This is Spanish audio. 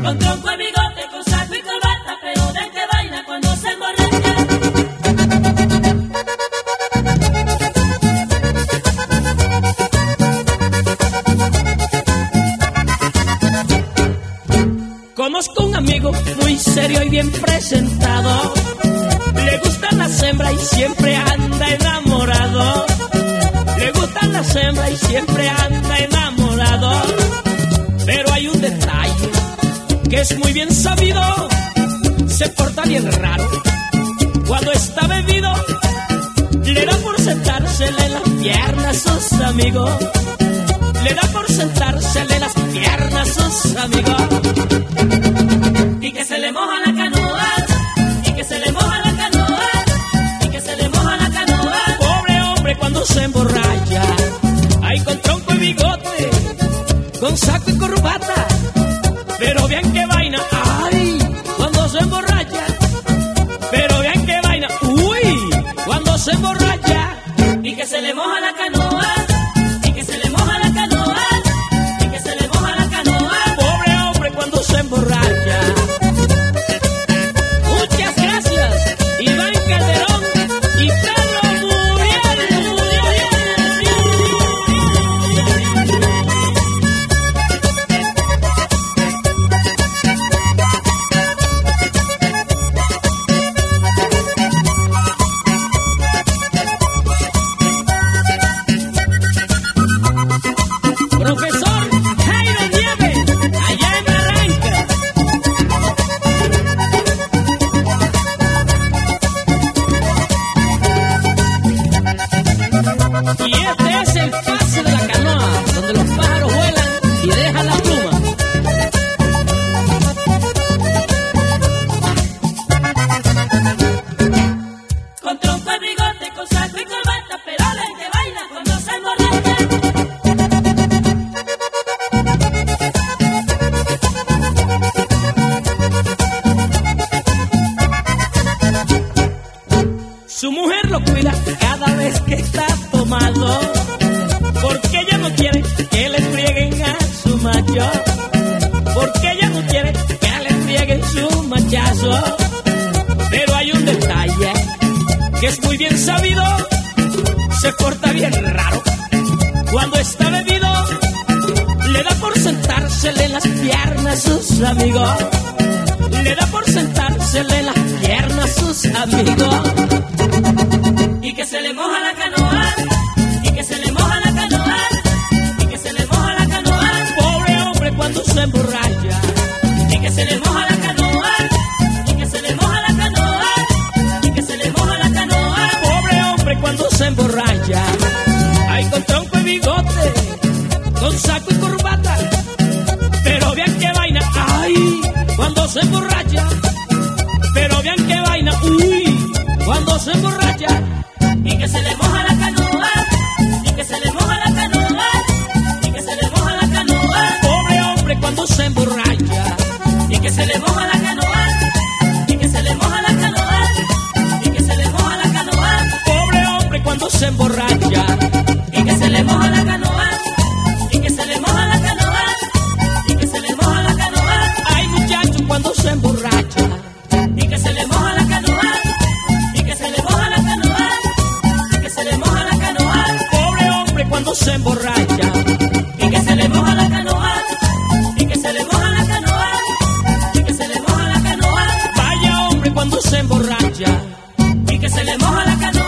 Con tronco y bigote, con saco y corbata, pero ven que vaina cuando se emborracha. Conozco un amigo muy serio y bien presentado. Le gustan las hembras y siempre anda enamorado. Le gustan las hembras y siempre anda enamorado. Pero hay un detalle que es muy bien sabido. Se porta bien raro. Cuando está bebido, le da por sentársele en las piernas a sus amigos. Le da por sentársele en las piernas a sus amigos. Y que se le moja la canoa, y que se le moja la canoa, y que se le moja la canoa. Pobre hombre cuando se emborracha, ahí con tronco y bigote, con saco y corbata, pero vean qué vaina, ay, cuando se emborracha, pero vean qué vaina, uy, cuando se emborracha. Y que se le moja la canoa, y que se le moja la canoa, y que se le moja la canoa. Pobre hombre cuando se emborracha. Muchas gracias, Iván Calderón y Carlos Muriel. Profesor Jairo Nieves, allá en Barranca. Y este es el pase de la canoa, donde los pájaros vuelan y dejan la pluma. Con tronco y bigote, con saco y corbata, pero ven que baila cuando se emborracha. Su mujer lo cuida cada vez que está tomado, porque ella no quiere que le frieguen a su macho, porque ella no quiere que le frieguen su machazo. Pero hay un detalle que es muy bien sabido, se porta bien raro. Cuando está bebido, le da por sentársele en las piernas a sus amigos. Le da por sentársele en las piernas a sus amigos. Y que se le moja la canoa, y que se le moja la canoa, y que se le moja la canoa. Pobre hombre cuando se emborracha, Y que se le moja la canoa, y que se le moja la canoa, y que se le moja la canoa. pobre hombre cuando se emborracha, ahí con tronco y bigote, con saco y corbata, pero vean qué vaina, ay, cuando se emborracha, pero vean qué vaina, uy, cuando se emborracha. Y que se le moja la canoa, y que se le moja la canoa, y que se le moja la canoa. Pobre hombre cuando se emborracha, Y que se le moja la canoa, y que se le moja la canoa, y que se le moja la canoa. pobre hombre cuando se emborracha, Y que se le moja la canoa, y que se le moja la canoa, y que se le moja la canoa. ay muchacho cuando se emborracha, Y que se le moja la canoa, y que se le moja la canoa, y que se le moja la canoa. pobre hombre cuando se emborracha, Y que se le moja la canoa, y que se le moja la canoa, y que se le moja la canoa. vaya hombre cuando se emborracha. Y que se le moja la canoa.